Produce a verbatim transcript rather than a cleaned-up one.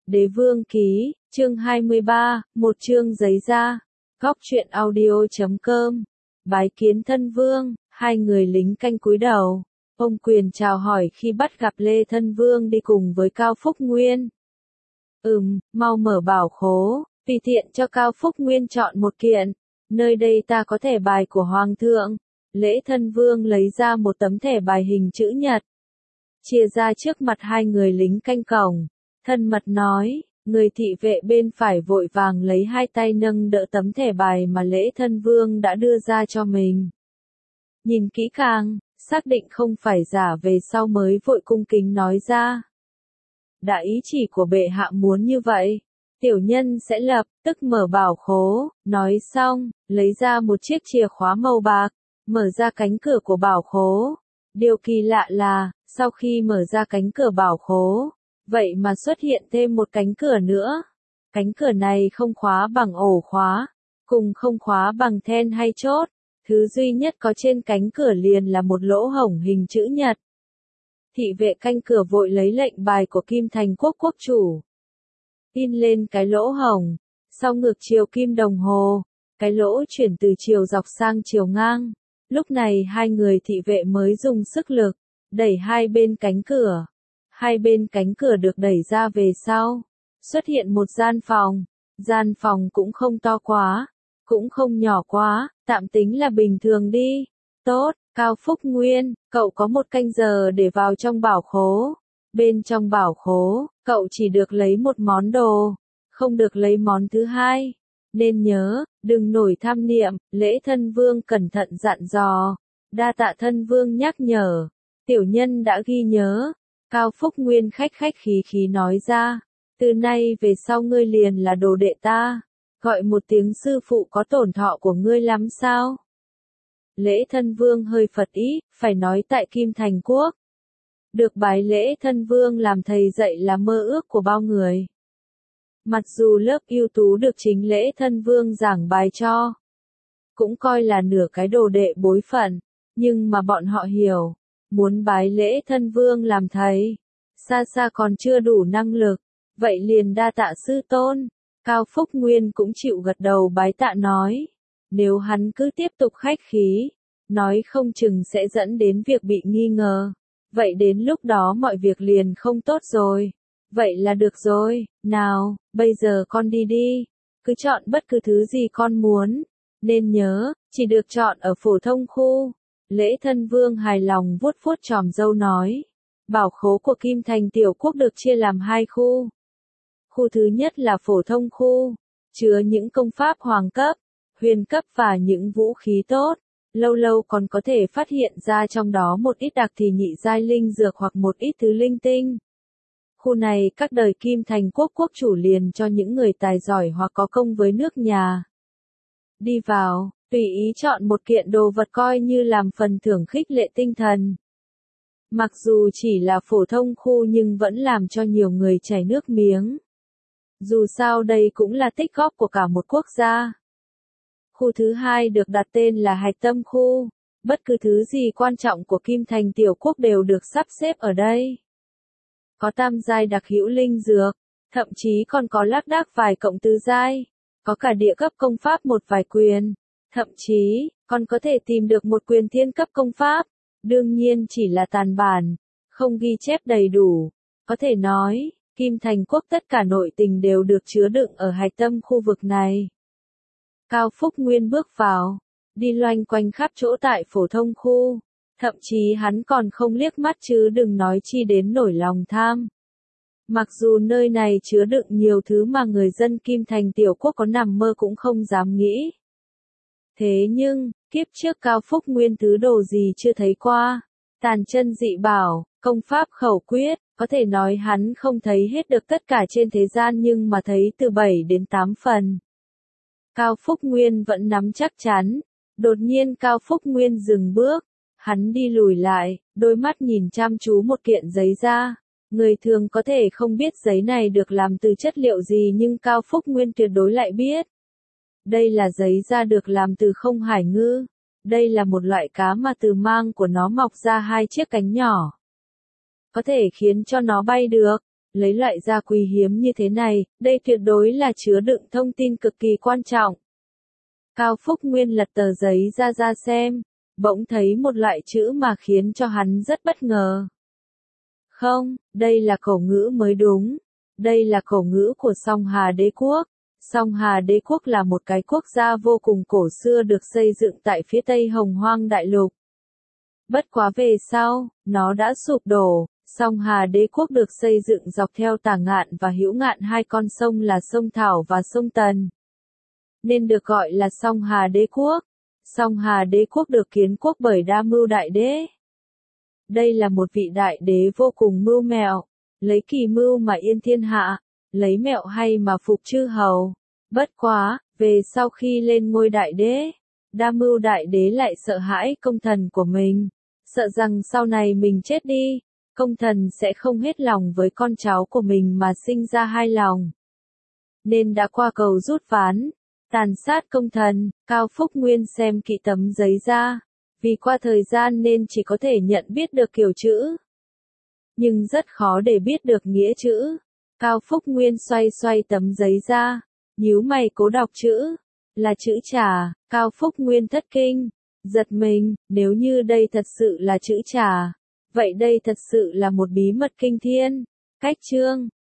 Đế vương ký, chương hai mươi ba, một chương giấy da. Góc truyện audio chấm com. Bái kiến thân vương, hai người lính canh cúi đầu. Ông Quyền chào hỏi khi bắt gặp Lê Thân Vương đi cùng với Cao Phúc Nguyên. Ừm, mau mở bảo khố, tùy tiện cho Cao Phúc Nguyên chọn một kiện. Nơi đây ta có thẻ bài của Hoàng thượng. Lễ Thân Vương lấy ra một tấm thẻ bài hình chữ nhật. Chia ra trước mặt hai người lính canh cổng. Thân mật nói, người thị vệ bên phải vội vàng lấy hai tay nâng đỡ tấm thẻ bài mà Lễ Thân Vương đã đưa ra cho mình. Nhìn kỹ càng, xác định không phải giả về sau mới vội cung kính nói ra. Đã ý chỉ của bệ hạ muốn như vậy, tiểu nhân sẽ lập tức mở bảo khố, nói xong, lấy ra một chiếc chìa khóa màu bạc, mở ra cánh cửa của bảo khố. Điều kỳ lạ là, sau khi mở ra cánh cửa bảo khố, vậy mà xuất hiện thêm một cánh cửa nữa. Cánh cửa này không khóa bằng ổ khóa, cùng không khóa bằng then hay chốt. Thứ duy nhất có trên cánh cửa liền là một lỗ hổng hình chữ nhật. Thị vệ canh cửa vội lấy lệnh bài của Kim Thành Quốc quốc chủ. In lên cái lỗ hổng, sau ngược chiều kim đồng hồ, cái lỗ chuyển từ chiều dọc sang chiều ngang. Lúc này hai người thị vệ mới dùng sức lực, đẩy hai bên cánh cửa. Hai bên cánh cửa được đẩy ra về sau, xuất hiện một gian phòng. Gian phòng cũng không to quá, cũng không nhỏ quá, tạm tính là bình thường đi. Tốt, Cao Phúc Nguyên, cậu có một canh giờ để vào trong bảo khố. Bên trong bảo khố, cậu chỉ được lấy một món đồ, không được lấy món thứ hai. Nên nhớ, đừng nổi tham niệm. Lễ Thân Vương cẩn thận dặn dò. Đa tạ Thân Vương nhắc nhở, tiểu nhân đã ghi nhớ. Cao Phúc Nguyên khách khách khí khí nói ra, từ nay về sau ngươi liền là đồ đệ ta, gọi một tiếng sư phụ có tổn thọ của ngươi lắm sao? Lễ Thân Vương hơi phật ý, phải nói tại Kim Thành Quốc. Được bái Lễ Thân Vương làm thầy dạy là mơ ước của bao người. Mặc dù lớp ưu tú được chính Lễ Thân Vương giảng bài cho, cũng coi là nửa cái đồ đệ bối phận, nhưng mà bọn họ hiểu. Muốn bái Lễ Thân Vương làm thầy, xa xa còn chưa đủ năng lực, vậy liền đa tạ sư tôn. Cao Phúc Nguyên cũng chịu gật đầu bái tạ nói, nếu hắn cứ tiếp tục khách khí, nói không chừng sẽ dẫn đến việc bị nghi ngờ, vậy đến lúc đó mọi việc liền không tốt rồi. Vậy là được rồi, nào, bây giờ con đi đi, cứ chọn bất cứ thứ gì con muốn, nên nhớ, chỉ được chọn ở phổ thông khu. Lễ Thân Vương hài lòng vuốt vuốt chòm râu nói, bảo khố của Kim Thành Tiểu Quốc được chia làm hai khu. Khu thứ nhất là phổ thông khu, chứa những công pháp hoàng cấp, huyền cấp và những vũ khí tốt, lâu lâu còn có thể phát hiện ra trong đó một ít đặc thì nhị giai linh dược hoặc một ít thứ linh tinh. Khu này các đời Kim Thành Quốc quốc chủ liền cho những người tài giỏi hoặc có công với nước nhà. Đi vào, tùy ý chọn một kiện đồ vật coi như làm phần thưởng khích lệ tinh thần. Mặc dù chỉ là phổ thông khu nhưng vẫn làm cho nhiều người chảy nước miếng. Dù sao đây cũng là tích góp của cả một quốc gia. Khu thứ hai được đặt tên là Hạch Tâm khu. Bất cứ thứ gì quan trọng của Kim Thành Tiểu Quốc đều được sắp xếp ở đây. Có tam giai đặc hữu linh dược, thậm chí còn có lác đác vài cộng tứ giai. Có cả địa cấp công pháp một vài quyền. Thậm chí, còn có thể tìm được một quyền thiên cấp công pháp. Đương nhiên chỉ là tàn bản, không ghi chép đầy đủ. Có thể nói, Kim Thành Quốc tất cả nội tình đều được chứa đựng ở hạch tâm khu vực này. Cao Phúc Nguyên bước vào, đi loanh quanh khắp chỗ tại phổ thông khu. Thậm chí hắn còn không liếc mắt chứ đừng nói chi đến nổi lòng tham. Mặc dù nơi này chứa đựng nhiều thứ mà người dân Kim Thành Tiểu Quốc có nằm mơ cũng không dám nghĩ. Thế nhưng, kiếp trước Cao Phúc Nguyên thứ đồ gì chưa thấy qua. Tàn chân dị bảo, công pháp khẩu quyết, có thể nói hắn không thấy hết được tất cả trên thế gian nhưng mà thấy từ bảy đến tám phần. Cao Phúc Nguyên vẫn nắm chắc chắn. Đột nhiên Cao Phúc Nguyên dừng bước. Hắn đi lùi lại, đôi mắt nhìn chăm chú một kiện giấy da. Người thường có thể không biết giấy này được làm từ chất liệu gì nhưng Cao Phúc Nguyên tuyệt đối lại biết. Đây là giấy da được làm từ không hải ngư. Đây là một loại cá mà từ mang của nó mọc ra hai chiếc cánh nhỏ. Có thể khiến cho nó bay được. lấy loại gia quý hiếm như thế này, đây tuyệt đối là chứa đựng thông tin cực kỳ quan trọng. Cao Phúc Nguyên lật tờ giấy ra ra xem, bỗng thấy một loại chữ mà khiến cho hắn rất bất ngờ. Không, đây là khẩu ngữ mới đúng. Đây là khẩu ngữ của Song Hà Đế Quốc. Song Hà Đế Quốc là một cái quốc gia vô cùng cổ xưa được xây dựng tại phía tây Hồng Hoang Đại Lục. Bất quá về sau, nó đã sụp đổ. Song Hà Đế Quốc được xây dựng dọc theo Tả Ngạn và Hữu Ngạn, hai con sông là sông Thảo và sông Tần, nên được gọi là Song Hà Đế Quốc. Song Hà Đế Quốc được kiến quốc bởi Đa Mưu Đại Đế. Đây là một vị đại đế vô cùng mưu mẹo, lấy kỳ mưu mà yên thiên hạ, lấy mẹo hay mà phục chư hầu. Bất quá, về sau khi lên ngôi đại đế, Đa Mưu Đại Đế lại sợ hãi công thần của mình, sợ rằng sau này mình chết đi, công thần sẽ không hết lòng với con cháu của mình mà sinh ra hai lòng, nên đã qua cầu rút ván, tàn sát công thần. Cao Phúc Nguyên xem kỹ tấm giấy ra, vì qua thời gian nên chỉ có thể nhận biết được kiểu chữ, nhưng rất khó để biết được nghĩa chữ. Cao Phúc Nguyên xoay xoay tấm giấy ra, nhíu mày cố đọc chữ, là chữ Trà. Cao Phúc Nguyên thất kinh, giật mình, nếu như đây thật sự là chữ Trà, vậy đây thật sự là một bí mật kinh thiên. Cách chương